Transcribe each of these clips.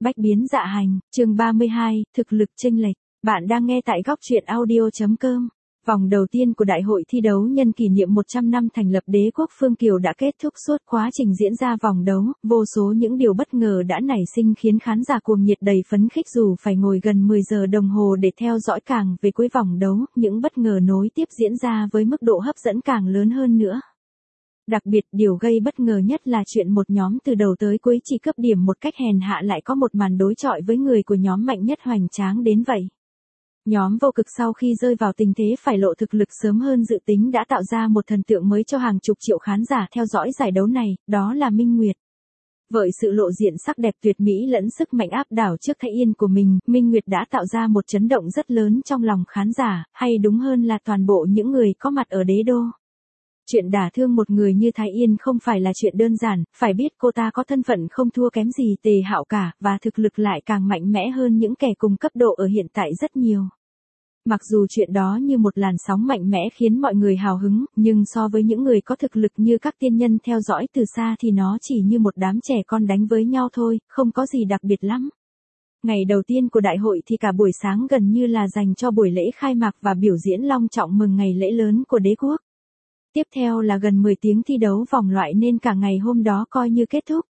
Bách biến dạ hành, chương 32, thực lực chênh lệch. Bạn đang nghe tại góc truyện audio.com. Vòng đầu tiên của đại hội thi đấu nhân kỷ niệm 100 năm thành lập đế quốc Phương Kiều đã kết thúc. Suốt quá trình diễn ra vòng đấu, vô số những điều bất ngờ đã nảy sinh khiến khán giả cuồng nhiệt đầy phấn khích dù phải ngồi gần 10 giờ đồng hồ để theo dõi. Càng về cuối vòng đấu, những bất ngờ nối tiếp diễn ra với mức độ hấp dẫn càng lớn hơn nữa. Đặc biệt, điều gây bất ngờ nhất là chuyện một nhóm từ đầu tới cuối chỉ cướp điểm một cách hèn hạ lại có một màn đối chọi với người của nhóm mạnh nhất hoành tráng đến vậy. Nhóm vô cực sau khi rơi vào tình thế phải lộ thực lực sớm hơn dự tính đã tạo ra một thần tượng mới cho hàng chục triệu khán giả theo dõi giải đấu này, đó là Minh Nguyệt. Với sự lộ diện sắc đẹp tuyệt mỹ lẫn sức mạnh áp đảo trước Thái Yên của mình, Minh Nguyệt đã tạo ra một chấn động rất lớn trong lòng khán giả, hay đúng hơn là toàn bộ những người có mặt ở đế đô. Chuyện đả thương một người như Thái Yên không phải là chuyện đơn giản, phải biết cô ta có thân phận không thua kém gì Tề Hạo cả, và thực lực lại càng mạnh mẽ hơn những kẻ cùng cấp độ ở hiện tại rất nhiều. Mặc dù chuyện đó như một làn sóng mạnh mẽ khiến mọi người hào hứng, nhưng so với những người có thực lực như các tiên nhân theo dõi từ xa thì nó chỉ như một đám trẻ con đánh với nhau thôi, không có gì đặc biệt lắm. Ngày đầu tiên của đại hội thì cả buổi sáng gần như là dành cho buổi lễ khai mạc và biểu diễn long trọng mừng ngày lễ lớn của đế quốc. Tiếp theo là gần 10 tiếng thi đấu vòng loại nên cả ngày hôm đó coi như kết thúc.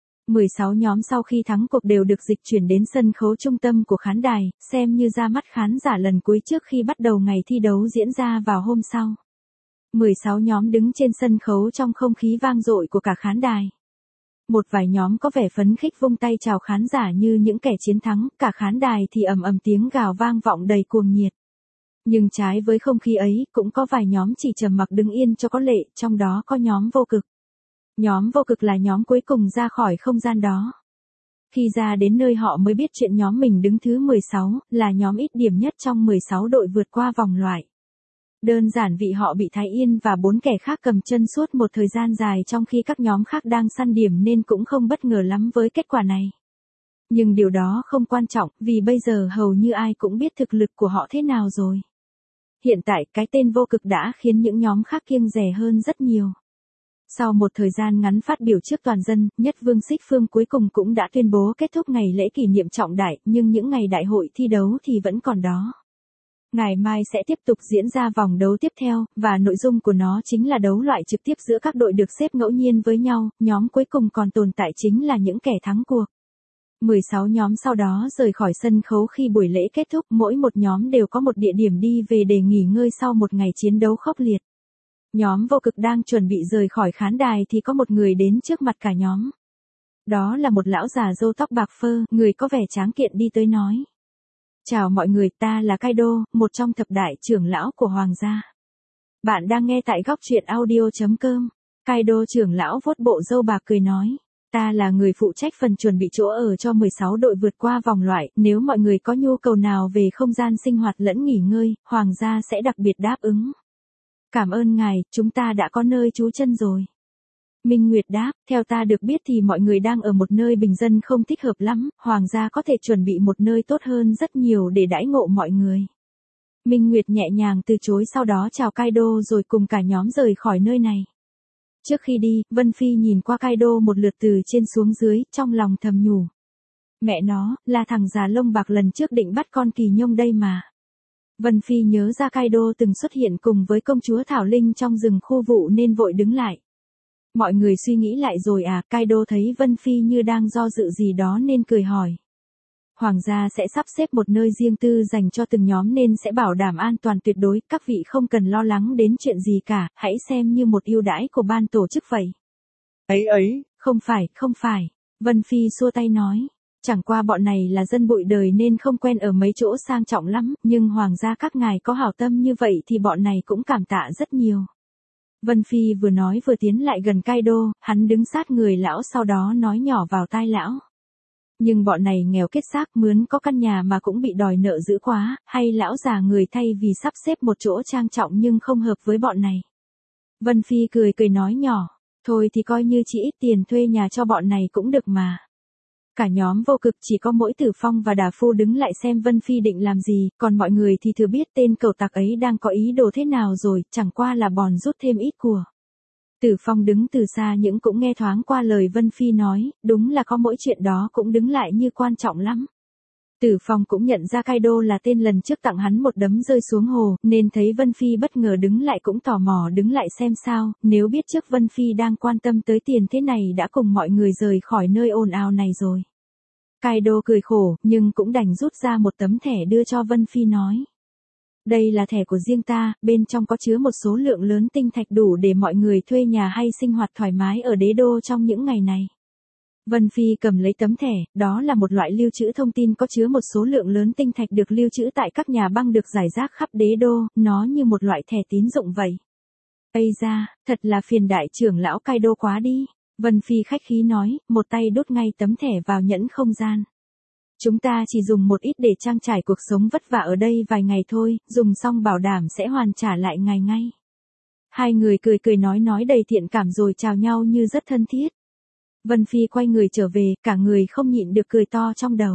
16 nhóm sau khi thắng cuộc đều được dịch chuyển đến sân khấu trung tâm của khán đài, xem như ra mắt khán giả lần cuối trước khi bắt đầu ngày thi đấu diễn ra vào hôm sau. 16 nhóm đứng trên sân khấu trong không khí vang dội của cả khán đài. Một vài nhóm có vẻ phấn khích vung tay chào khán giả như những kẻ chiến thắng, cả khán đài thì ầm ầm tiếng gào vang vọng đầy cuồng nhiệt. Nhưng trái với không khí ấy, cũng có vài nhóm chỉ trầm mặc đứng yên cho có lệ, trong đó có nhóm vô cực. Nhóm vô cực là nhóm cuối cùng ra khỏi không gian đó. Khi ra đến nơi họ mới biết chuyện nhóm mình đứng thứ 16, là nhóm ít điểm nhất trong 16 đội vượt qua vòng loại. Đơn giản vì họ bị Thái Yên và 4 kẻ khác cầm chân suốt một thời gian dài trong khi các nhóm khác đang săn điểm nên cũng không bất ngờ lắm với kết quả này. Nhưng điều đó không quan trọng, vì bây giờ hầu như ai cũng biết thực lực của họ thế nào rồi. Hiện tại, cái tên vô cực đã khiến những nhóm khác kiêng dè hơn rất nhiều. Sau một thời gian ngắn phát biểu trước toàn dân, Nhất Vương Xích Phương cuối cùng cũng đã tuyên bố kết thúc ngày lễ kỷ niệm trọng đại, nhưng những ngày đại hội thi đấu thì vẫn còn đó. Ngày mai sẽ tiếp tục diễn ra vòng đấu tiếp theo, và nội dung của nó chính là đấu loại trực tiếp giữa các đội được xếp ngẫu nhiên với nhau, nhóm cuối cùng còn tồn tại chính là những kẻ thắng cuộc. 16 nhóm sau đó rời khỏi sân khấu khi buổi lễ kết thúc, mỗi một nhóm đều có một địa điểm đi về để nghỉ ngơi sau một ngày chiến đấu khốc liệt. Nhóm vô cực đang chuẩn bị rời khỏi khán đài thì có một người đến trước mặt cả nhóm. Đó là một lão già râu tóc bạc phơ, người có vẻ tráng kiện đi tới nói. Chào mọi người, ta là Kaido, một trong thập đại trưởng lão của Hoàng gia. Bạn đang nghe tại góc truyện audio.com. Kaido trưởng lão vuốt bộ râu bạc cười nói. Ta là người phụ trách phần chuẩn bị chỗ ở cho 16 đội vượt qua vòng loại, nếu mọi người có nhu cầu nào về không gian sinh hoạt lẫn nghỉ ngơi, Hoàng gia sẽ đặc biệt đáp ứng. Cảm ơn ngài, chúng ta đã có nơi trú chân rồi. Minh Nguyệt đáp, theo ta được biết thì mọi người đang ở một nơi bình dân không thích hợp lắm, Hoàng gia có thể chuẩn bị một nơi tốt hơn rất nhiều để đãi ngộ mọi người. Minh Nguyệt nhẹ nhàng từ chối sau đó chào Kaido rồi cùng cả nhóm rời khỏi nơi này. Trước khi đi, Vân Phi nhìn qua Kaido một lượt từ trên xuống dưới, trong lòng thầm nhủ. Mẹ nó, là thằng già lông bạc lần trước định bắt con Kỳ Nhông đây mà. Vân Phi nhớ ra Kaido từng xuất hiện cùng với công chúa Thảo Linh trong rừng khu vụ nên vội đứng lại. Mọi người suy nghĩ lại rồi à, Kaido thấy Vân Phi như đang do dự gì đó nên cười hỏi. Hoàng gia sẽ sắp xếp một nơi riêng tư dành cho từng nhóm nên sẽ bảo đảm an toàn tuyệt đối, các vị không cần lo lắng đến chuyện gì cả, hãy xem như một ưu đãi của ban tổ chức vậy. Ấy, không phải, Vân Phi xua tay nói. Chẳng qua bọn này là dân bụi đời nên không quen ở mấy chỗ sang trọng lắm, nhưng Hoàng gia các ngài có hảo tâm như vậy thì bọn này cũng cảm tạ rất nhiều. Vân Phi vừa nói vừa tiến lại gần Kaido, hắn đứng sát người lão sau đó nói nhỏ vào tai lão. Nhưng bọn này nghèo kết xác mướn có căn nhà mà cũng bị đòi nợ dữ quá, hay lão già người thay vì sắp xếp một chỗ trang trọng nhưng không hợp với bọn này. Vân Phi cười nói nhỏ, thôi thì coi như chỉ ít tiền thuê nhà cho bọn này cũng được mà. Cả nhóm vô cực chỉ có mỗi Tử Phong và Đà Phu đứng lại xem Vân Phi định làm gì, còn mọi người thì thừa biết tên cẩu tặc ấy đang có ý đồ thế nào rồi, chẳng qua là bòn rút thêm ít của. Tử Phong đứng từ xa những cũng nghe thoáng qua lời Vân Phi nói, đúng là có mỗi chuyện đó cũng đứng lại như quan trọng lắm. Tử Phong cũng nhận ra Kaido là tên lần trước tặng hắn một đấm rơi xuống hồ, nên thấy Vân Phi bất ngờ đứng lại cũng tò mò đứng lại xem sao, nếu biết trước Vân Phi đang quan tâm tới tiền thế này đã cùng mọi người rời khỏi nơi ồn ào này rồi. Kaido cười khổ, nhưng cũng đành rút ra một tấm thẻ đưa cho Vân Phi nói. Đây là thẻ của riêng ta, bên trong có chứa một số lượng lớn tinh thạch đủ để mọi người thuê nhà hay sinh hoạt thoải mái ở đế đô trong những ngày này. Vân Phi cầm lấy tấm thẻ, đó là một loại lưu trữ thông tin có chứa một số lượng lớn tinh thạch được lưu trữ tại các nhà băng được rải rác khắp đế đô, nó như một loại thẻ tín dụng vậy. Ây da, thật là phiền đại trưởng lão Kaido quá đi. Vân Phi khách khí nói, một tay đút ngay tấm thẻ vào nhẫn không gian. Chúng ta chỉ dùng một ít để trang trải cuộc sống vất vả ở đây vài ngày thôi, dùng xong bảo đảm sẽ hoàn trả lại ngày ngay. Hai người cười cười nói đầy thiện cảm rồi chào nhau như rất thân thiết. Vân Phi quay người trở về, cả người không nhịn được cười to trong đầu.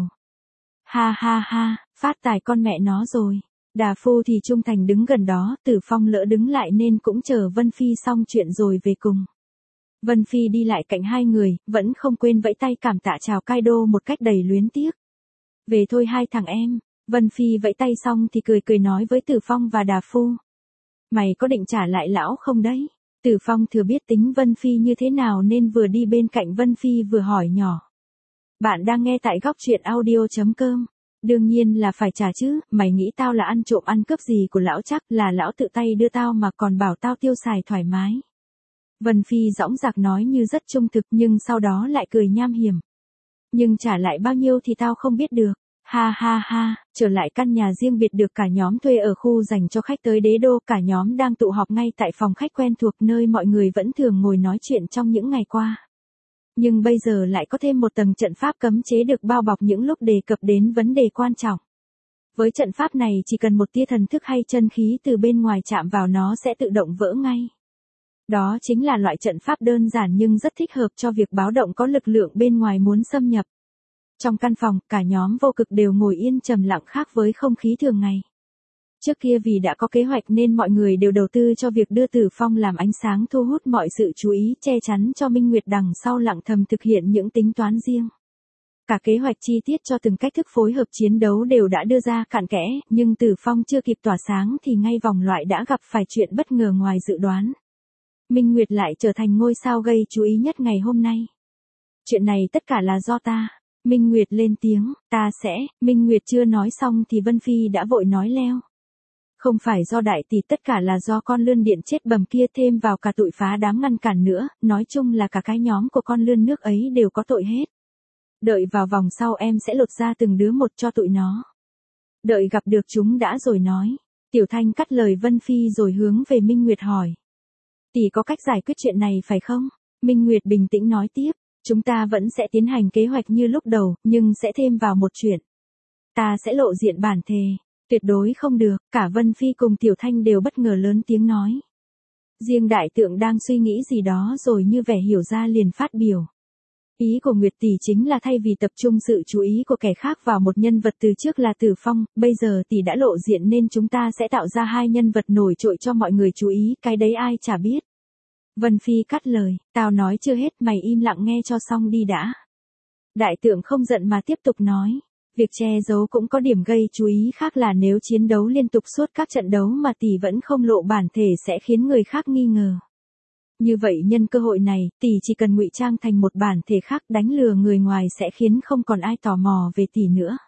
Ha ha ha, phát tài con mẹ nó rồi. Đà Phu thì trung thành đứng gần đó, Tử Phong lỡ đứng lại nên cũng chờ Vân Phi xong chuyện rồi về cùng. Vân Phi đi lại cạnh hai người, vẫn không quên vẫy tay cảm tạ chào Kaido một cách đầy luyến tiếc. Về thôi hai thằng em. Vân Phi vẫy tay xong thì cười nói với Tử Phong và Đà Phu. Mày có định trả lại lão không đấy? Tử Phong thừa biết tính Vân Phi như thế nào nên vừa đi bên cạnh Vân Phi vừa hỏi nhỏ. Bạn đang nghe tại góc truyện audio.com. Đương nhiên là phải trả chứ, mày nghĩ tao là ăn trộm ăn cướp gì của lão chắc, là lão tự tay đưa tao mà còn bảo tao tiêu xài thoải mái. Vân Phi dõng dạc nói như rất trung thực nhưng sau đó lại cười nham hiểm. Nhưng trả lại bao nhiêu thì tao không biết được. Ha ha ha, trở lại căn nhà riêng biệt được cả nhóm thuê ở khu dành cho khách tới đế đô, cả nhóm đang tụ họp ngay tại phòng khách quen thuộc nơi mọi người vẫn thường ngồi nói chuyện trong những ngày qua. Nhưng bây giờ lại có thêm một tầng trận pháp cấm chế được bao bọc những lúc đề cập đến vấn đề quan trọng. Với trận pháp này chỉ cần một tia thần thức hay chân khí từ bên ngoài chạm vào nó sẽ tự động vỡ ngay. Đó chính là loại trận pháp đơn giản nhưng rất thích hợp cho việc báo động có lực lượng bên ngoài muốn xâm nhập. Trong căn phòng, cả nhóm vô cực đều ngồi yên trầm lặng khác với không khí thường ngày. Trước kia vì đã có kế hoạch nên mọi người đều đầu tư cho việc đưa Tử Phong làm ánh sáng thu hút mọi sự chú ý, che chắn cho Minh Nguyệt đằng sau lặng thầm thực hiện những tính toán riêng. Cả kế hoạch chi tiết cho từng cách thức phối hợp chiến đấu đều đã đưa ra cặn kẽ, nhưng Tử Phong chưa kịp tỏa sáng thì ngay vòng loại đã gặp phải chuyện bất ngờ ngoài dự đoán. Minh Nguyệt lại trở thành ngôi sao gây chú ý nhất ngày hôm nay. Chuyện này tất cả là do ta. Minh Nguyệt lên tiếng, ta sẽ, Minh Nguyệt chưa nói xong thì Vân Phi đã vội nói leo. Không phải do đại tỷ, tất cả là do con lươn điện chết bầm kia, thêm vào cả tụi phá đám ngăn cản nữa, nói chung là cả cái nhóm của con lươn nước ấy đều có tội hết. Đợi vào vòng sau em sẽ lột ra từng đứa một cho tụi nó. Đợi gặp được chúng đã rồi nói. Tiểu Thanh cắt lời Vân Phi rồi hướng về Minh Nguyệt hỏi. Tỷ có cách giải quyết chuyện này phải không? Minh Nguyệt bình tĩnh nói tiếp. Chúng ta vẫn sẽ tiến hành kế hoạch như lúc đầu, nhưng sẽ thêm vào một chuyện. Ta sẽ lộ diện bản thề. Tuyệt đối không được, cả Vân Phi cùng Tiểu Thanh đều bất ngờ lớn tiếng nói. Riêng đại tượng đang suy nghĩ gì đó rồi như vẻ hiểu ra liền phát biểu. Ý của Nguyệt tỷ chính là thay vì tập trung sự chú ý của kẻ khác vào một nhân vật từ trước là Tử Phong, bây giờ tỷ đã lộ diện nên chúng ta sẽ tạo ra hai nhân vật nổi trội cho mọi người chú ý, cái đấy ai chả biết. Vân Phi cắt lời, tao nói chưa hết, mày im lặng nghe cho xong đi đã. Đại tượng không giận mà tiếp tục nói, việc che giấu cũng có điểm gây chú ý khác là nếu chiến đấu liên tục suốt các trận đấu mà tỷ vẫn không lộ bản thể sẽ khiến người khác nghi ngờ. Như vậy nhân cơ hội này, tỷ chỉ cần ngụy trang thành một bản thể khác đánh lừa người ngoài sẽ khiến không còn ai tò mò về tỷ nữa.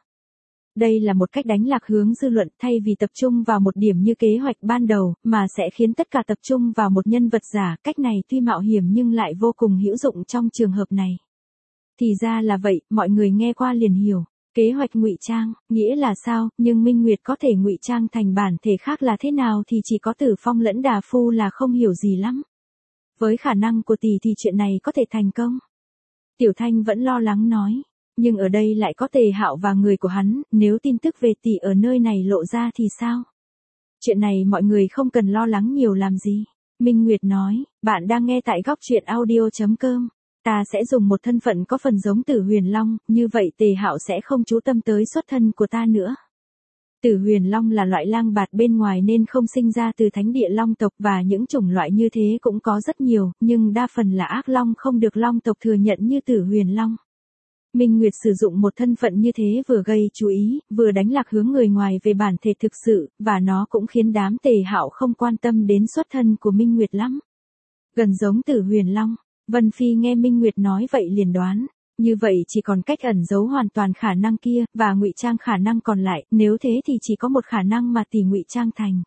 Đây là một cách đánh lạc hướng dư luận, thay vì tập trung vào một điểm như kế hoạch ban đầu, mà sẽ khiến tất cả tập trung vào một nhân vật giả. Cách này tuy mạo hiểm nhưng lại vô cùng hữu dụng trong trường hợp này. Thì ra là vậy, mọi người nghe qua liền hiểu. Kế hoạch ngụy trang, nghĩa là sao, nhưng Minh Nguyệt có thể ngụy trang thành bản thể khác là thế nào thì chỉ có Tử Phong lẫn Đà Phu là không hiểu gì lắm. Với khả năng của tỷ thì chuyện này có thể thành công. Tiểu Thanh vẫn lo lắng nói. Nhưng ở đây lại có Tề Hạo và người của hắn, nếu tin tức về tỷ ở nơi này lộ ra thì sao? Chuyện này mọi người không cần lo lắng nhiều làm gì. Minh Nguyệt nói, bạn đang nghe tại góc truyện audio.com. Ta sẽ dùng một thân phận có phần giống Tử Huyền Long, như vậy Tề Hạo sẽ không chú tâm tới xuất thân của ta nữa. Tử Huyền Long là loại lang bạt bên ngoài nên không sinh ra từ thánh địa long tộc và những chủng loại như thế cũng có rất nhiều, nhưng đa phần là ác long không được long tộc thừa nhận như Tử Huyền Long. Minh Nguyệt sử dụng một thân phận như thế vừa gây chú ý, vừa đánh lạc hướng người ngoài về bản thể thực sự, và nó cũng khiến đám Tề Hạo không quan tâm đến xuất thân của Minh Nguyệt lắm. Gần giống Tử Huyền Long, Vân Phi nghe Minh Nguyệt nói vậy liền đoán. Như vậy chỉ còn cách ẩn giấu hoàn toàn khả năng kia, và ngụy trang khả năng còn lại, nếu thế thì chỉ có một khả năng mà tỷ ngụy trang thành.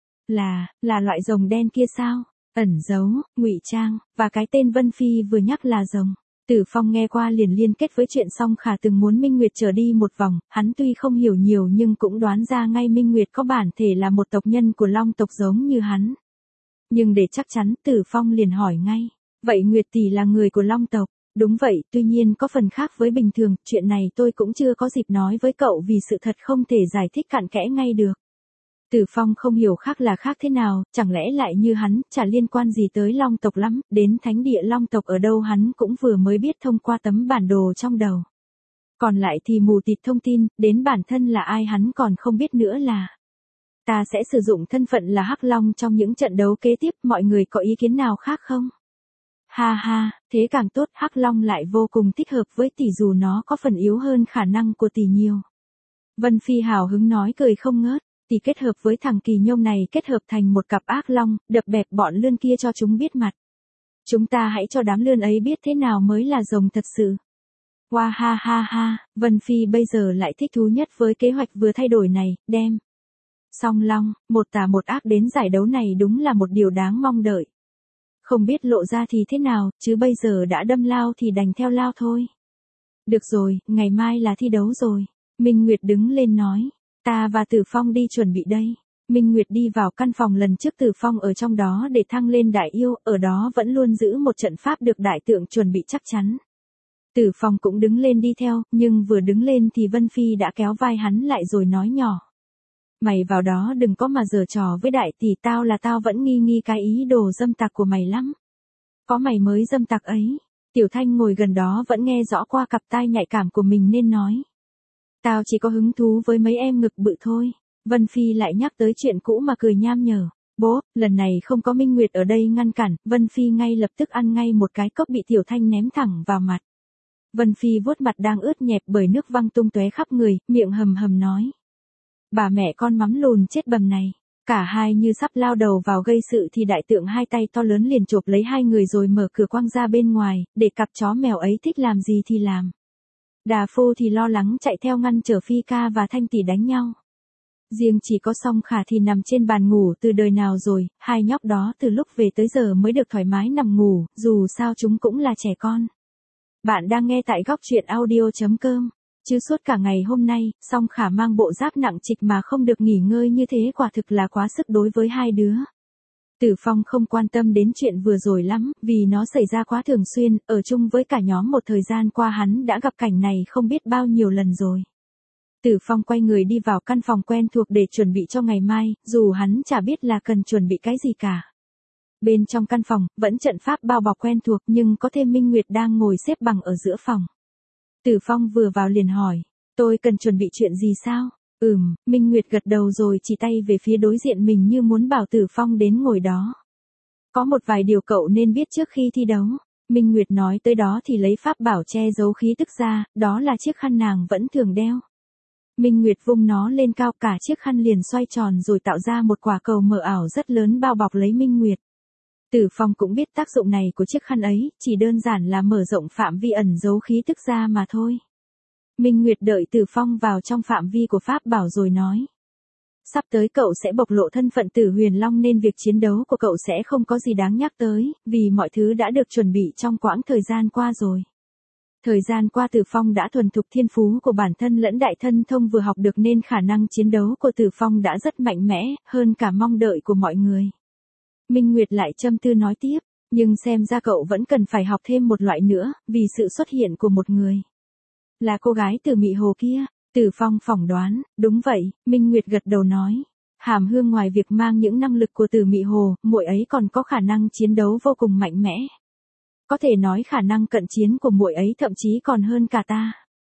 Là loại rồng đen kia sao? Ẩn giấu, ngụy trang, và cái tên Vân Phi vừa nhắc là rồng. Tử Phong nghe qua liền liên kết với chuyện Song Khả từng muốn Minh Nguyệt trở đi một vòng, hắn tuy không hiểu nhiều nhưng cũng đoán ra ngay Minh Nguyệt có bản thể là một tộc nhân của Long tộc giống như hắn. Nhưng để chắc chắn, Tử Phong liền hỏi ngay, vậy Nguyệt tỷ là người của Long tộc? Đúng vậy, tuy nhiên có phần khác với bình thường, chuyện này tôi cũng chưa có dịp nói với cậu vì sự thật không thể giải thích cặn kẽ ngay được. Tử Phong không hiểu khác là khác thế nào, chẳng lẽ lại như hắn, chả liên quan gì tới Long tộc lắm, đến thánh địa Long tộc ở đâu hắn cũng vừa mới biết thông qua tấm bản đồ trong đầu. Còn lại thì mù tịt thông tin, đến bản thân là ai hắn còn không biết nữa là. Ta sẽ sử dụng thân phận là Hắc Long trong những trận đấu kế tiếp, mọi người có ý kiến nào khác không? Ha ha, thế càng tốt, Hắc Long lại vô cùng thích hợp với tỷ dù nó có phần yếu hơn khả năng của tỷ nhiều. Vân Phi hào hứng nói cười không ngớt, tỷ kết hợp với thằng Kỳ Nhông này kết hợp thành một cặp ác long, đập bẹp bọn lươn kia cho chúng biết mặt. Chúng ta hãy cho đám lươn ấy biết thế nào mới là rồng thật sự. Wow ha ha ha, Vân Phi bây giờ lại thích thú nhất với kế hoạch vừa thay đổi này, đem. Song Long, một tà một ác đến giải đấu này đúng là một điều đáng mong đợi. Không biết lộ ra thì thế nào, chứ bây giờ đã đâm lao thì đành theo lao thôi. Được rồi, ngày mai là thi đấu rồi. Minh Nguyệt đứng lên nói. Ta và Tử Phong đi chuẩn bị đây. Minh Nguyệt đi vào căn phòng lần trước Tử Phong ở trong đó để thăng lên đại yêu, ở đó vẫn luôn giữ một trận pháp được đại tượng chuẩn bị chắc chắn. Tử Phong cũng đứng lên đi theo, nhưng vừa đứng lên thì Vân Phi đã kéo vai hắn lại rồi nói nhỏ. Mày vào đó đừng có mà giở trò với đại tỷ, tao vẫn nghi cái ý đồ dâm tặc của mày lắm. Có mày mới dâm tặc ấy. Tiểu Thanh ngồi gần đó vẫn nghe rõ qua cặp tai nhạy cảm của mình nên nói. Tao chỉ có hứng thú với mấy em ngực bự thôi. Vân Phi lại nhắc tới chuyện cũ mà cười nham nhở. Bố, lần này không có Minh Nguyệt ở đây ngăn cản, Vân Phi ngay lập tức ăn ngay một cái cốc bị Tiểu Thanh ném thẳng vào mặt. Vân Phi vuốt mặt đang ướt nhẹp bởi nước văng tung tóe khắp người, miệng hầm hầm nói. Bà mẹ con mắm lùn chết bầm này. Cả hai như sắp lao đầu vào gây sự thì đại tượng hai tay to lớn liền chộp lấy hai người rồi mở cửa quăng ra bên ngoài, để cặp chó mèo ấy thích làm gì thì làm. Đà Phu thì lo lắng chạy theo ngăn trở Phi Ca và Thanh Tỷ đánh nhau. Riêng chỉ có Song Khả thì nằm trên bàn ngủ từ đời nào rồi, hai nhóc đó từ lúc về tới giờ mới được thoải mái nằm ngủ, dù sao chúng cũng là trẻ con. Bạn đang nghe tại góc truyện audio.com. Chứ suốt cả ngày hôm nay, Song Khả mang bộ giáp nặng trịch mà không được nghỉ ngơi như thế quả thực là quá sức đối với hai đứa. Tử Phong không quan tâm đến chuyện vừa rồi lắm, vì nó xảy ra quá thường xuyên, ở chung với cả nhóm một thời gian qua hắn đã gặp cảnh này không biết bao nhiêu lần rồi. Tử Phong quay người đi vào căn phòng quen thuộc để chuẩn bị cho ngày mai, dù hắn chả biết là cần chuẩn bị cái gì cả. Bên trong căn phòng, vẫn trận pháp bao bọc quen thuộc nhưng có thêm Minh Nguyệt đang ngồi xếp bằng ở giữa phòng. Tử Phong vừa vào liền hỏi, tôi cần chuẩn bị chuyện gì sao? Minh Nguyệt gật đầu rồi chỉ tay về phía đối diện mình như muốn bảo Tử Phong đến ngồi đó. Có một vài điều cậu nên biết trước khi thi đấu. Minh Nguyệt nói tới đó thì lấy pháp bảo che giấu khí tức ra, đó là chiếc khăn nàng vẫn thường đeo. Minh Nguyệt vung nó lên cao, cả chiếc khăn liền xoay tròn rồi tạo ra một quả cầu mờ ảo rất lớn bao bọc lấy Minh Nguyệt. Tử Phong cũng biết tác dụng này của chiếc khăn ấy, chỉ đơn giản là mở rộng phạm vi ẩn giấu khí tức ra mà thôi. Minh Nguyệt đợi Tử Phong vào trong phạm vi của pháp bảo rồi nói. Sắp tới cậu sẽ bộc lộ thân phận Tử Huyền Long nên việc chiến đấu của cậu sẽ không có gì đáng nhắc tới, vì mọi thứ đã được chuẩn bị trong quãng thời gian qua rồi. Thời gian qua Tử Phong đã thuần thục thiên phú của bản thân lẫn đại thân thông vừa học được nên khả năng chiến đấu của Tử Phong đã rất mạnh mẽ, hơn cả mong đợi của mọi người. Minh Nguyệt lại châm tư nói tiếp, nhưng xem ra cậu vẫn cần phải học thêm một loại nữa, vì sự xuất hiện của một người. Là cô gái từ Mị Hồ kia. Tử Phong phỏng đoán, đúng vậy, Minh Nguyệt gật đầu nói. Hàm Hương ngoài việc mang những năng lực của Từ Mị Hồ, muội ấy còn có khả năng chiến đấu vô cùng mạnh mẽ. Có thể nói khả năng cận chiến của muội ấy thậm chí còn hơn cả ta.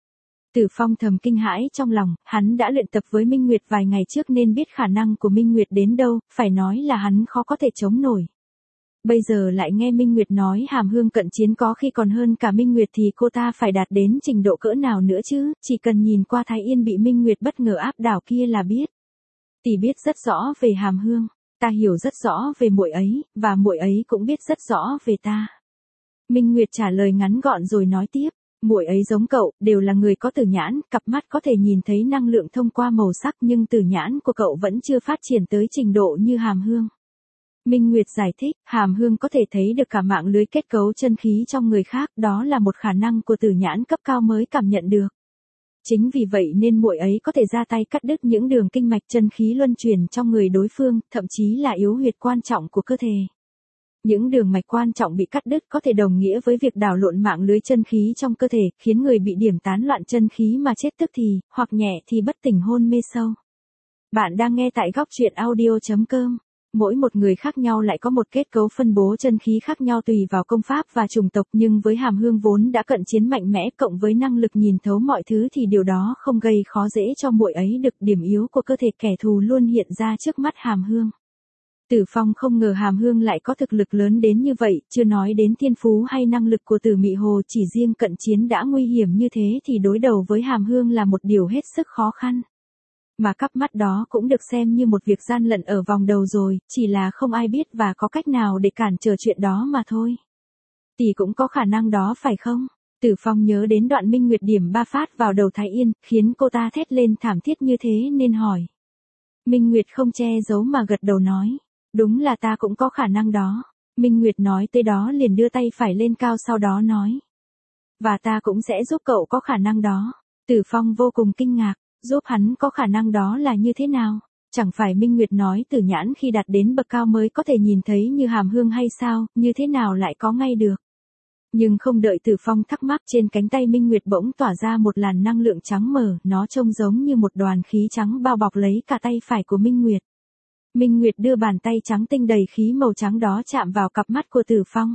Tử Phong thầm kinh hãi trong lòng, hắn đã luyện tập với Minh Nguyệt vài ngày trước nên biết khả năng của Minh Nguyệt đến đâu, phải nói là hắn khó có thể chống nổi. Bây giờ lại nghe Minh Nguyệt nói Hàm Hương cận chiến có khi còn hơn cả Minh Nguyệt thì cô ta phải đạt đến trình độ cỡ nào nữa chứ, chỉ cần nhìn qua Thái Yên bị Minh Nguyệt bất ngờ áp đảo kia là biết. Tỷ biết rất rõ về Hàm Hương, ta hiểu rất rõ về muội ấy, và muội ấy cũng biết rất rõ về ta. Minh Nguyệt trả lời ngắn gọn rồi nói tiếp, muội ấy giống cậu, đều là người có tử nhãn, cặp mắt có thể nhìn thấy năng lượng thông qua màu sắc nhưng tử nhãn của cậu vẫn chưa phát triển tới trình độ như Hàm Hương. Minh Nguyệt giải thích, Hàm Hương có thể thấy được cả mạng lưới kết cấu chân khí trong người khác, đó là một khả năng của tử nhãn cấp cao mới cảm nhận được. Chính vì vậy nên muội ấy có thể ra tay cắt đứt những đường kinh mạch chân khí luân chuyển trong người đối phương, thậm chí là yếu huyệt quan trọng của cơ thể. Những đường mạch quan trọng bị cắt đứt có thể đồng nghĩa với việc đảo lộn mạng lưới chân khí trong cơ thể, khiến người bị điểm tán loạn chân khí mà chết tức thì, hoặc nhẹ thì bất tỉnh hôn mê sâu. Bạn đang nghe tại góc truyện audio.com. Mỗi một người khác nhau lại có một kết cấu phân bố chân khí khác nhau tùy vào công pháp và chủng tộc, nhưng với Hàm Hương vốn đã cận chiến mạnh mẽ cộng với năng lực nhìn thấu mọi thứ thì điều đó không gây khó dễ cho muội ấy được. Điểm yếu của cơ thể kẻ thù luôn hiện ra trước mắt Hàm Hương. Tử Phong không ngờ Hàm Hương lại có thực lực lớn đến như vậy, chưa nói đến thiên phú hay năng lực của Tử Mị Hồ, chỉ riêng cận chiến đã nguy hiểm như thế thì đối đầu với Hàm Hương là một điều hết sức khó khăn. Mà cắp mắt đó cũng được xem như một việc gian lận ở vòng đầu rồi, chỉ là không ai biết và có cách nào để cản trở chuyện đó mà thôi. Tỷ cũng có khả năng đó phải không? Tử Phong nhớ đến đoạn Minh Nguyệt điểm 3 phát vào đầu Thái Yên, khiến cô ta thét lên thảm thiết như thế nên hỏi. Minh Nguyệt không che giấu mà gật đầu nói, đúng là ta cũng có khả năng đó. Minh Nguyệt nói tới đó liền đưa tay phải lên cao sau đó nói. Và ta cũng sẽ giúp cậu có khả năng đó. Tử Phong vô cùng kinh ngạc. Giúp hắn có khả năng đó là như thế nào? Chẳng phải Minh Nguyệt nói tử nhãn khi đạt đến bậc cao mới có thể nhìn thấy như Hàm Hương hay sao, như thế nào lại có ngay được? Nhưng không đợi Tử Phong thắc mắc, trên cánh tay Minh Nguyệt bỗng tỏa ra một làn năng lượng trắng mờ, nó trông giống như một đoàn khí trắng bao bọc lấy cả tay phải của Minh Nguyệt. Minh Nguyệt đưa bàn tay trắng tinh đầy khí màu trắng đó chạm vào cặp mắt của Tử Phong.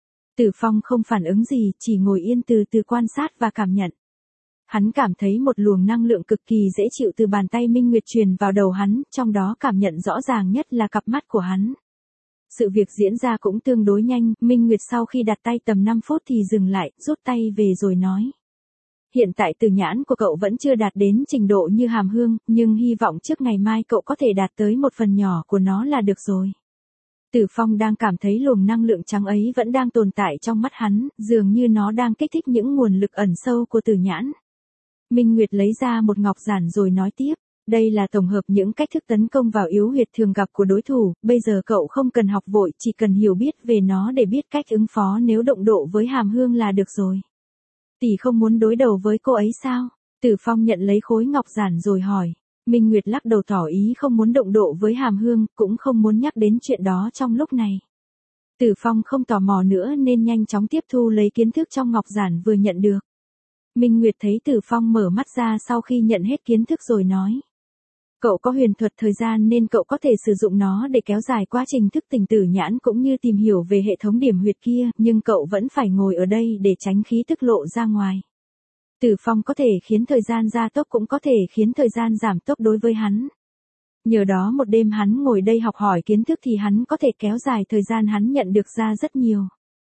Tử Phong không phản ứng gì, chỉ ngồi yên từ từ quan sát và cảm nhận. Hắn cảm thấy một luồng năng lượng cực kỳ dễ chịu từ bàn tay Minh Nguyệt truyền vào đầu hắn, trong đó cảm nhận rõ ràng nhất là cặp mắt của hắn. Sự việc diễn ra cũng tương đối nhanh, Minh Nguyệt sau khi đặt tay tầm 5 phút thì dừng lại, rút tay về rồi nói. Hiện tại tử nhãn của cậu vẫn chưa đạt đến trình độ như Hàm Hương, nhưng hy vọng trước ngày mai cậu có thể đạt tới một phần nhỏ của nó là được rồi. Tử Phong đang cảm thấy luồng năng lượng trắng ấy vẫn đang tồn tại trong mắt hắn, dường như nó đang kích thích những nguồn lực ẩn sâu của tử nhãn. Minh Nguyệt lấy ra một ngọc giản rồi nói tiếp, đây là tổng hợp những cách thức tấn công vào yếu huyệt thường gặp của đối thủ, bây giờ cậu không cần học vội, chỉ cần hiểu biết về nó để biết cách ứng phó nếu đụng độ với Hàm Hương là được rồi. Tỷ không muốn đối đầu với cô ấy sao? Tử Phong nhận lấy khối ngọc giản rồi hỏi. Minh Nguyệt lắc đầu tỏ ý không muốn đụng độ với Hàm Hương, cũng không muốn nhắc đến chuyện đó trong lúc này. Tử Phong không tò mò nữa nên nhanh chóng tiếp thu lấy kiến thức trong ngọc giản vừa nhận được. Minh Nguyệt thấy Tử Phong mở mắt ra sau khi nhận hết kiến thức rồi nói. Cậu có huyền thuật thời gian nên cậu có thể sử dụng nó để kéo dài quá trình thức tỉnh tử nhãn cũng như tìm hiểu về hệ thống điểm huyệt kia, nhưng cậu vẫn phải ngồi ở đây để tránh khí tức lộ ra ngoài. Tử Phong có thể khiến thời gian gia tốc cũng có thể khiến thời gian giảm tốc đối với hắn. Nhờ đó một đêm hắn ngồi đây học hỏi kiến thức thì hắn có thể kéo dài thời gian hắn nhận được ra rất nhiều.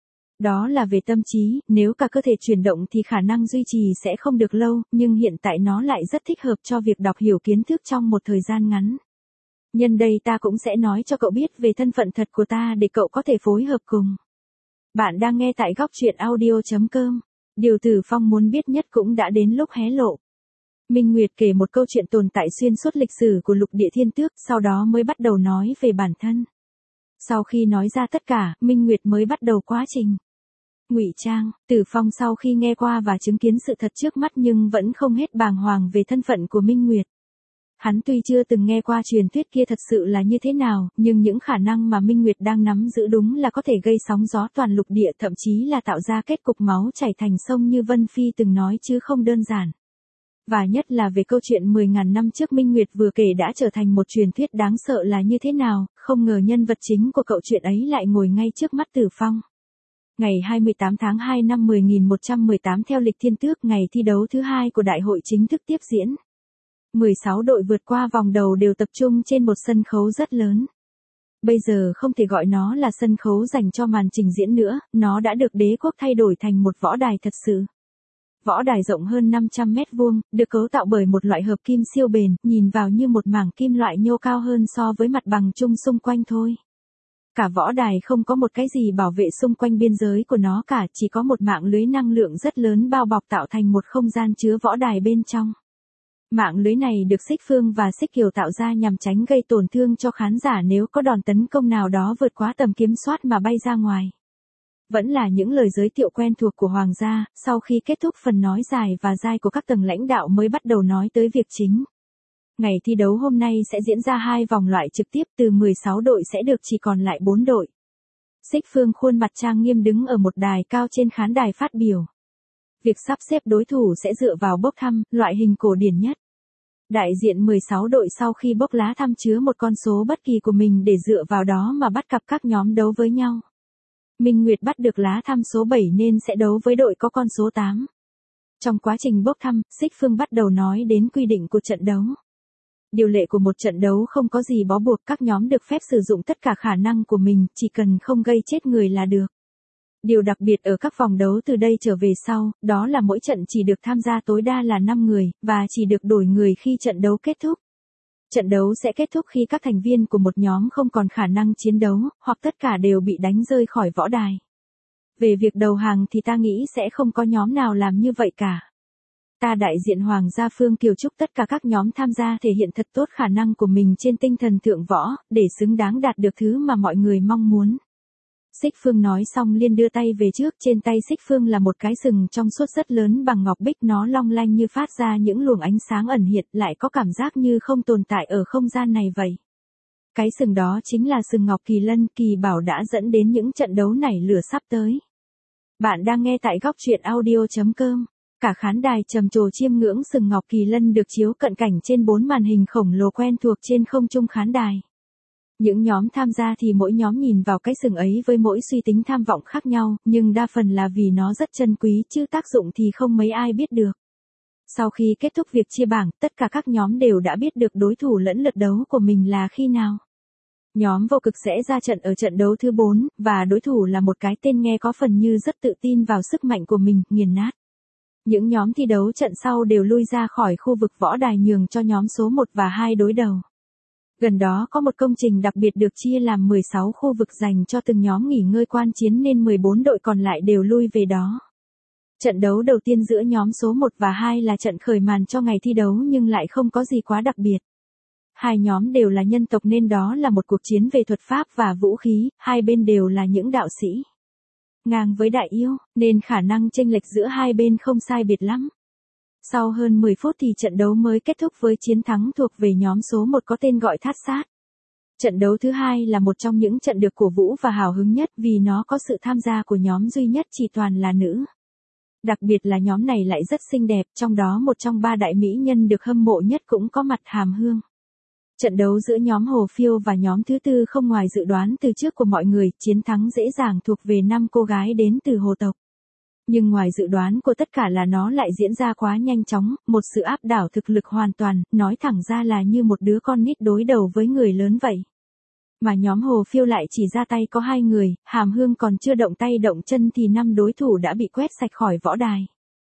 Đó là về tâm trí, nếu cả cơ thể chuyển động thì khả năng duy trì sẽ không được lâu, nhưng hiện tại nó lại rất thích hợp cho việc đọc hiểu kiến thức trong một thời gian ngắn. Nhân đây ta cũng sẽ nói cho cậu biết về thân phận thật của ta để cậu có thể phối hợp cùng. Bạn đang nghe tại góc truyện audio.com. Điều Tử Phong muốn biết nhất cũng đã đến lúc hé lộ. Minh Nguyệt kể một câu chuyện tồn tại xuyên suốt lịch sử của lục địa thiên tước, sau đó mới bắt đầu nói về bản thân. Sau khi nói ra tất cả, Minh Nguyệt mới bắt đầu quá trình ngụy trang. Tử Phong sau khi nghe qua và chứng kiến sự thật trước mắt nhưng vẫn không hết bàng hoàng về thân phận của Minh Nguyệt. Hắn tuy chưa từng nghe qua truyền thuyết kia thật sự là như thế nào, nhưng những khả năng mà Minh Nguyệt đang nắm giữ đúng là có thể gây sóng gió toàn lục địa, thậm chí là tạo ra kết cục máu chảy thành sông như Vân Phi từng nói chứ không đơn giản. Và nhất là về câu chuyện 10.000 năm trước Minh Nguyệt vừa kể đã trở thành một truyền thuyết đáng sợ là như thế nào, không ngờ nhân vật chính của cậu chuyện ấy lại ngồi ngay trước mắt Tử Phong. Ngày 28 tháng 2 năm 10118 theo lịch thiên tước, ngày thi đấu thứ hai của đại hội chính thức tiếp diễn. 16 đội vượt qua vòng đầu đều tập trung trên một sân khấu rất lớn. Bây giờ không thể gọi nó là sân khấu dành cho màn trình diễn nữa, nó đã được đế quốc thay đổi thành một võ đài thật sự. Võ đài rộng hơn 500 mét vuông, được cấu tạo bởi một loại hợp kim siêu bền, nhìn vào như một mảng kim loại nhô cao hơn so với mặt bằng chung xung quanh thôi. Cả võ đài không có một cái gì bảo vệ xung quanh biên giới của nó cả, chỉ có một mạng lưới năng lượng rất lớn bao bọc tạo thành một không gian chứa võ đài bên trong. Mạng lưới này được xích phương và xích kiều tạo ra nhằm tránh gây tổn thương cho khán giả nếu có đòn tấn công nào đó vượt quá tầm kiểm soát mà bay ra ngoài. Vẫn là những lời giới thiệu quen thuộc của Hoàng gia, sau khi kết thúc phần nói dài và dai của các tầng lãnh đạo mới bắt đầu nói tới việc chính. Ngày thi đấu hôm nay sẽ diễn ra 2 vòng loại trực tiếp, từ 16 đội sẽ được chỉ còn lại 4 đội. Xích phương khuôn mặt trang nghiêm đứng ở một đài cao trên khán đài phát biểu. Việc sắp xếp đối thủ sẽ dựa vào bốc thăm, loại hình cổ điển nhất. Đại diện 16 đội sau khi bốc lá thăm chứa một con số bất kỳ của mình để dựa vào đó mà bắt cặp các nhóm đấu với nhau. Minh Nguyệt bắt được lá thăm số 7 nên sẽ đấu với đội có con số 8. Trong quá trình bốc thăm, Xích Phương bắt đầu nói đến quy định của trận đấu. Điều lệ của một trận đấu không có gì bó buộc, các nhóm được phép sử dụng tất cả khả năng của mình, chỉ cần không gây chết người là được. Điều đặc biệt ở các vòng đấu từ đây trở về sau, đó là mỗi trận chỉ được tham gia tối đa là 5 người, và chỉ được đổi người khi trận đấu kết thúc. Trận đấu sẽ kết thúc khi các thành viên của một nhóm không còn khả năng chiến đấu, hoặc tất cả đều bị đánh rơi khỏi võ đài. Về việc đầu hàng thì ta nghĩ sẽ không có nhóm nào làm như vậy cả. Ta đại diện Hoàng gia Phương Kiều chúc tất cả các nhóm tham gia thể hiện thật tốt khả năng của mình trên tinh thần thượng võ, để xứng đáng đạt được thứ mà mọi người mong muốn. Xích Phương nói xong liền đưa tay về trước, trên tay Xích Phương là một cái sừng trong suốt rất lớn bằng ngọc bích, nó long lanh như phát ra những luồng ánh sáng ẩn hiện, lại có cảm giác như không tồn tại ở không gian này vậy. Cái sừng đó chính là sừng ngọc kỳ lân, kỳ bảo đã dẫn đến những trận đấu nảy lửa sắp tới. Bạn đang nghe tại góc truyện audio.com. Cả khán đài trầm trồ chiêm ngưỡng sừng ngọc kỳ lân được chiếu cận cảnh trên 4 màn hình khổng lồ quen thuộc trên không trung khán đài. Những nhóm tham gia thì mỗi nhóm nhìn vào cái sừng ấy với mỗi suy tính tham vọng khác nhau, nhưng đa phần là vì nó rất chân quý, chứ tác dụng thì không mấy ai biết được. Sau khi kết thúc việc chia bảng, tất cả các nhóm đều đã biết được đối thủ lẫn lượt đấu của mình là khi nào. Nhóm vô cực sẽ ra trận ở trận đấu thứ 4, và đối thủ là một cái tên nghe có phần như rất tự tin vào sức mạnh của mình, nghiền nát. Những nhóm thi đấu trận sau đều lui ra khỏi khu vực võ đài nhường cho nhóm số 1 và 2 đối đầu. Gần đó có một công trình đặc biệt được chia làm 16 khu vực dành cho từng nhóm nghỉ ngơi quan chiến nên 14 đội còn lại đều lui về đó. Trận đấu đầu tiên giữa nhóm số 1 và 2 là trận khởi màn cho ngày thi đấu nhưng lại không có gì quá đặc biệt. Hai nhóm đều là nhân tộc nên đó là một cuộc chiến về thuật pháp và vũ khí, hai bên đều là những đạo sĩ. Ngang với đại yêu, nên khả năng chênh lệch giữa hai bên không sai biệt lắm. Sau hơn 10 phút thì trận đấu mới kết thúc với chiến thắng thuộc về nhóm số 1 có tên gọi Thát Sát. Trận đấu thứ hai là một trong những trận được cổ vũ và hào hứng nhất vì nó có sự tham gia của nhóm duy nhất chỉ toàn là nữ. Đặc biệt là nhóm này lại rất xinh đẹp, trong đó một trong 3 đại mỹ nhân được hâm mộ nhất cũng có mặt Hàm Hương. Trận đấu giữa nhóm Hồ Phiêu và nhóm thứ tư không ngoài dự đoán từ trước của mọi người, chiến thắng dễ dàng thuộc về 5 cô gái đến từ Hồ tộc. Nhưng ngoài dự đoán của tất cả là nó lại diễn ra quá nhanh chóng, một sự áp đảo thực lực hoàn toàn, nói thẳng ra là như một đứa con nít đối đầu với người lớn vậy. Mà nhóm Hồ Phiêu lại chỉ ra tay có 2 người, Hàm Hương còn chưa động tay động chân thì 5 đối thủ đã bị quét sạch khỏi võ đài.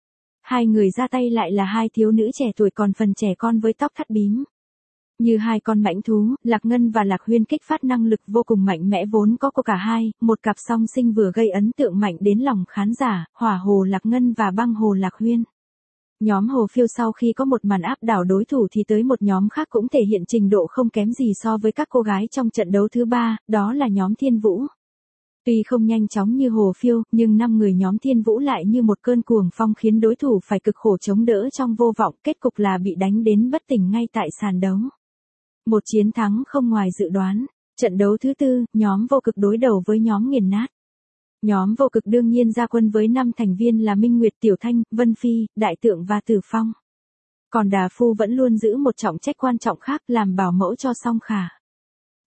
2 người ra tay lại là 2 thiếu nữ trẻ tuổi còn phần trẻ con với tóc thắt bím. Như 2 con mãnh thú, Lạc Ngân và Lạc Huyên kích phát năng lực vô cùng mạnh mẽ vốn có của cả hai, một cặp song sinh vừa gây ấn tượng mạnh đến lòng khán giả, Hỏa Hồ Lạc Ngân và Băng Hồ Lạc Huyên. Nhóm Hồ Phiêu sau khi có một màn áp đảo đối thủ thì tới một nhóm khác cũng thể hiện trình độ không kém gì so với các cô gái trong trận đấu thứ 3, đó là nhóm Thiên Vũ. Tuy không nhanh chóng như Hồ Phiêu, nhưng 5 người nhóm Thiên Vũ lại như một cơn cuồng phong khiến đối thủ phải cực khổ chống đỡ trong vô vọng, kết cục là bị đánh đến bất tỉnh ngay tại sàn đấu. Một chiến thắng không ngoài dự đoán. Trận đấu thứ 4, nhóm vô cực đối đầu với nhóm nghiền nát. Nhóm vô cực đương nhiên ra quân với 5 thành viên là Minh Nguyệt, Tiểu Thanh, Vân Phi, Đại Tượng và Tử Phong. Còn Đà Phu vẫn luôn giữ một trọng trách quan trọng khác làm bảo mẫu cho Song Khả.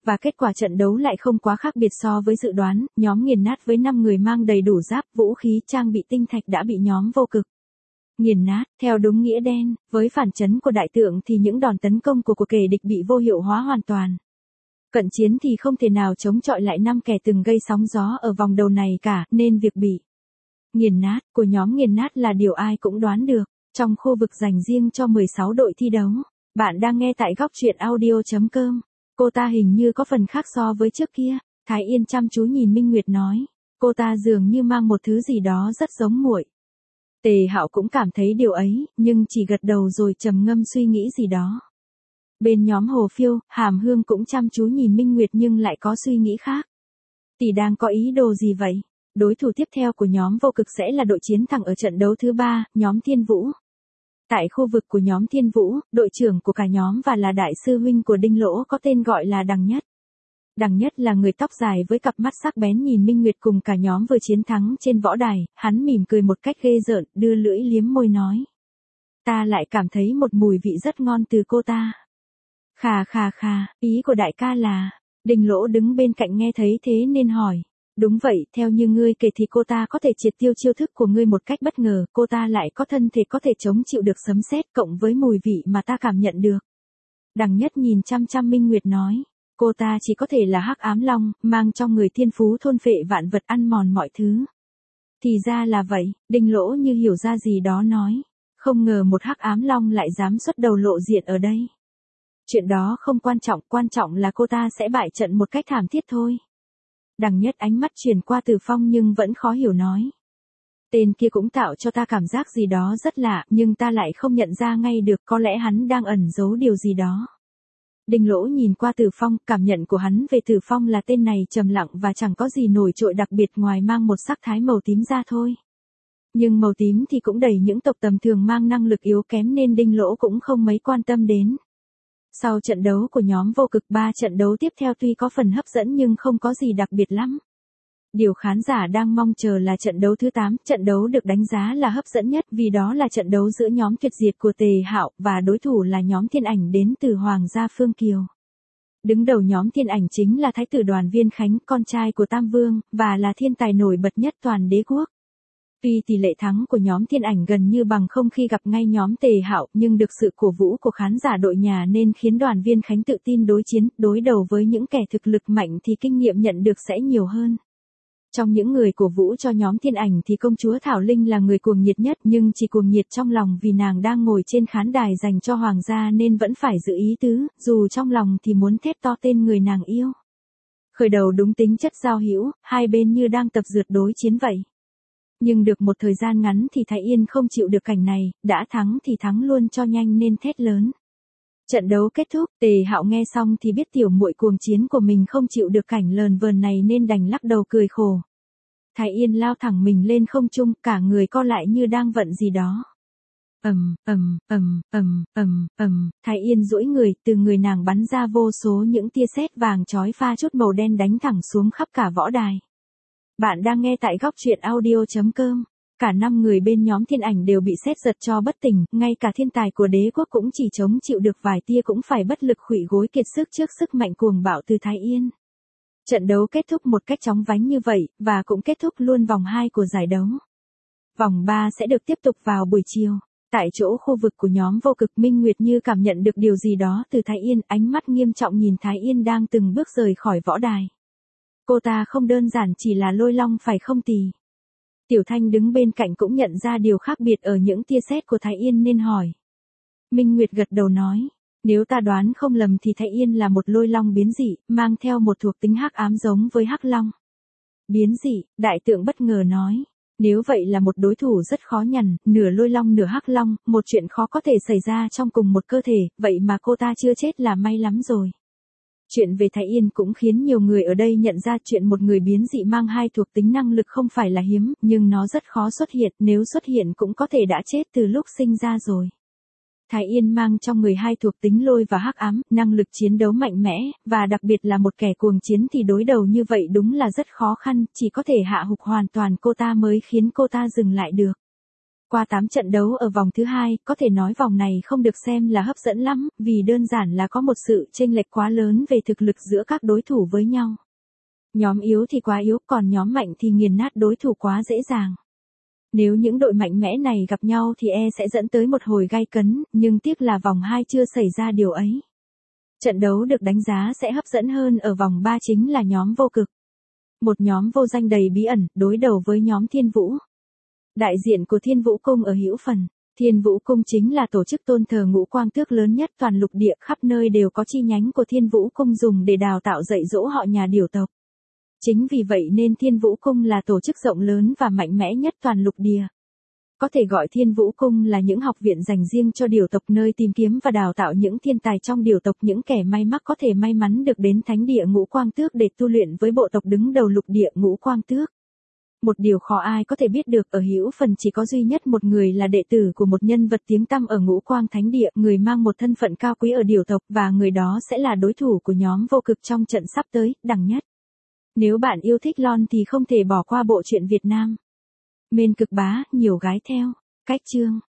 Và kết quả trận đấu lại không quá khác biệt so với dự đoán, nhóm nghiền nát với 5 người mang đầy đủ giáp, vũ khí, trang bị tinh thạch đã bị nhóm vô cực nghiền nát, theo đúng nghĩa đen, với phản chấn của đại tượng thì những đòn tấn công của kẻ địch bị vô hiệu hóa hoàn toàn. Cận chiến thì không thể nào chống chọi lại 5 kẻ từng gây sóng gió ở vòng đầu này cả, nên việc bị nghiền nát của nhóm nghiền nát là điều ai cũng đoán được. Trong khu vực dành riêng cho 16 đội thi đấu, bạn đang nghe tại góc truyện audio.com. Cô ta hình như có phần khác so với trước kia. Thái Yên chăm chú nhìn Minh Nguyệt nói. Cô ta dường như mang một thứ gì đó rất giống muội. Tề Hạo cũng cảm thấy điều ấy, nhưng chỉ gật đầu rồi trầm ngâm suy nghĩ gì đó. Bên nhóm Hồ Phiêu, Hàm Hương cũng chăm chú nhìn Minh Nguyệt nhưng lại có suy nghĩ khác. Tỷ đang có ý đồ gì vậy? Đối thủ tiếp theo của nhóm vô cực sẽ là đội chiến thắng ở trận đấu thứ 3, nhóm Thiên Vũ. Tại khu vực của nhóm Thiên Vũ, đội trưởng của cả nhóm và là đại sư huynh của Đinh Lỗ có tên gọi là Đằng Nhất. Đằng Nhất là người tóc dài với cặp mắt sắc bén nhìn Minh Nguyệt cùng cả nhóm vừa chiến thắng trên võ đài, hắn mỉm cười một cách ghê rợn, đưa lưỡi liếm môi nói. Ta lại cảm thấy một mùi vị rất ngon từ cô ta. Khà khà khà, ý của đại ca là, Đinh Lỗ đứng bên cạnh nghe thấy thế nên hỏi. Đúng vậy, theo như ngươi kể thì cô ta có thể triệt tiêu chiêu thức của ngươi một cách bất ngờ, cô ta lại có thân thể có thể chống chịu được sấm sét cộng với mùi vị mà ta cảm nhận được. Đằng Nhất nhìn chăm chăm Minh Nguyệt nói, cô ta chỉ có thể là Hắc Ám Long, mang trong người thiên phú thôn phệ vạn vật ăn mòn mọi thứ. Thì ra là vậy, Đinh Lỗ như hiểu ra gì đó nói, không ngờ một Hắc Ám Long lại dám xuất đầu lộ diện ở đây. Chuyện đó không quan trọng là cô ta sẽ bại trận một cách thảm thiết thôi. Đằng Nhất ánh mắt truyền qua Từ Phong nhưng vẫn khó hiểu nói. Tên kia cũng tạo cho ta cảm giác gì đó rất lạ, nhưng ta lại không nhận ra ngay được, có lẽ hắn đang ẩn giấu điều gì đó. Đinh Lỗ nhìn qua Từ Phong, cảm nhận của hắn về Từ Phong là tên này trầm lặng và chẳng có gì nổi trội đặc biệt ngoài mang một sắc thái màu tím ra thôi. Nhưng màu tím thì cũng đầy những tộc tầm thường mang năng lực yếu kém nên Đinh Lỗ cũng không mấy quan tâm đến. Sau trận đấu của nhóm vô cực 3 trận đấu tiếp theo tuy có phần hấp dẫn nhưng không có gì đặc biệt lắm. Điều khán giả đang mong chờ là trận đấu thứ 8, trận đấu được đánh giá là hấp dẫn nhất vì đó là trận đấu giữa nhóm Tuyệt Diệt của Tề Hạo và đối thủ là nhóm Thiên Ảnh đến từ Hoàng gia Phương Kiều. Đứng đầu nhóm Thiên Ảnh chính là Thái tử Đoàn Viên Khánh, con trai của Tam Vương, và là thiên tài nổi bật nhất toàn đế quốc. Tuy tỷ lệ thắng của nhóm Thiên Ảnh gần như bằng không khi gặp ngay nhóm Tề Hạo, nhưng được sự cổ vũ của khán giả đội nhà nên khiến Đoàn Viên Khánh tự tin đối chiến, đối đầu với những kẻ thực lực mạnh thì kinh nghiệm nhận được sẽ nhiều hơn. Trong những người cổ vũ cho nhóm Thiên Ảnh thì công chúa Thảo Linh là người cuồng nhiệt nhất, nhưng chỉ cuồng nhiệt trong lòng vì nàng đang ngồi trên khán đài dành cho hoàng gia nên vẫn phải giữ ý tứ, dù trong lòng thì muốn thét to tên người nàng yêu. Khởi đầu đúng tính chất giao hữu, hai bên như đang tập dượt đối chiến vậy. Nhưng được một thời gian ngắn thì Thái Yên không chịu được cảnh này, đã thắng thì thắng luôn cho nhanh nên thét lớn. Trận đấu kết thúc, Tề Hạo nghe xong thì biết tiểu muội cuồng chiến của mình không chịu được cảnh lờn vờn này nên đành lắc đầu cười khổ. Thái Yên lao thẳng mình lên không trung, cả người co lại như đang vận gì đó. Thái Yên duỗi người, từ người nàng bắn ra vô số những tia sét vàng chói pha chút màu đen đánh thẳng xuống khắp cả võ đài. Bạn đang nghe tại góc truyện audio.com. Cả 5 người bên nhóm Thiên Ảnh đều bị sét giật cho bất tỉnh, ngay cả thiên tài của đế quốc cũng chỉ chống chịu được vài tia cũng phải bất lực khuỵu gối kiệt sức trước sức mạnh cuồng bạo từ Thái Yên. Trận đấu kết thúc một cách chóng vánh như vậy, và cũng kết thúc luôn vòng 2 của giải đấu. Vòng 3 sẽ được tiếp tục vào buổi chiều. Tại chỗ khu vực của nhóm vô cực, Minh Nguyệt như cảm nhận được điều gì đó từ Thái Yên, ánh mắt nghiêm trọng nhìn Thái Yên đang từng bước rời khỏi võ đài. Cô ta không đơn giản chỉ là Lôi Long phải không tì? Tiểu Thanh đứng bên cạnh cũng nhận ra điều khác biệt ở những tia sét của Thái Yên nên hỏi. Minh Nguyệt gật đầu nói, nếu ta đoán không lầm thì Thái Yên là một Lôi Long biến dị, mang theo một thuộc tính hắc ám giống với Hắc Long. Biến dị, đại tượng bất ngờ nói. Nếu vậy là một đối thủ rất khó nhằn, nửa Lôi Long nửa Hắc Long, một chuyện khó có thể xảy ra trong cùng một cơ thể, vậy mà cô ta chưa chết là may lắm rồi. Chuyện về Thái Yên cũng khiến nhiều người ở đây nhận ra chuyện một người biến dị mang hai thuộc tính năng lực không phải là hiếm, nhưng nó rất khó xuất hiện, nếu xuất hiện cũng có thể đã chết từ lúc sinh ra rồi. Thái Yên mang trong người hai thuộc tính lôi và hắc ám, năng lực chiến đấu mạnh mẽ, và đặc biệt là một kẻ cuồng chiến thì đối đầu như vậy đúng là rất khó khăn, chỉ có thể hạ gục hoàn toàn cô ta mới khiến cô ta dừng lại được. Qua 8 trận đấu ở vòng thứ 2, có thể nói vòng này không được xem là hấp dẫn lắm, vì đơn giản là có một sự chênh lệch quá lớn về thực lực giữa các đối thủ với nhau. Nhóm yếu thì quá yếu, còn nhóm mạnh thì nghiền nát đối thủ quá dễ dàng. Nếu những đội mạnh mẽ này gặp nhau thì sẽ dẫn tới một hồi gay cấn, nhưng tiếc là vòng 2 chưa xảy ra điều ấy. Trận đấu được đánh giá sẽ hấp dẫn hơn ở vòng 3 chính là nhóm vô cực. Một nhóm vô danh đầy bí ẩn, đối đầu với nhóm Thiên Vũ. Đại diện của Thiên Vũ Cung ở Hữu Phần. Thiên Vũ Cung chính là tổ chức tôn thờ Ngũ Quang Tước lớn nhất toàn lục địa, khắp nơi đều có chi nhánh của Thiên Vũ Cung dùng để đào tạo dạy dỗ họ nhà điểu tộc. Chính vì vậy nên Thiên Vũ Cung là tổ chức rộng lớn và mạnh mẽ nhất toàn lục địa. Có thể gọi Thiên Vũ Cung là những học viện dành riêng cho điểu tộc, nơi tìm kiếm và đào tạo những thiên tài trong điểu tộc, những kẻ may mắn có thể may mắn được đến thánh địa Ngũ Quang Tước để tu luyện với bộ tộc đứng đầu lục địa Ngũ Quang Tước. Một điều khó ai có thể biết được, ở Hữu Phần chỉ có duy nhất một người là đệ tử của một nhân vật tiếng tăm ở Ngũ Quang Thánh Địa, người mang một thân phận cao quý ở điểu tộc, và người đó sẽ là đối thủ của nhóm vô cực trong trận sắp tới, Đằng Nhất. Nếu bạn yêu thích lon thì không thể bỏ qua bộ truyện Việt Nam. Mên Cực Bá, nhiều gái theo. Cách chương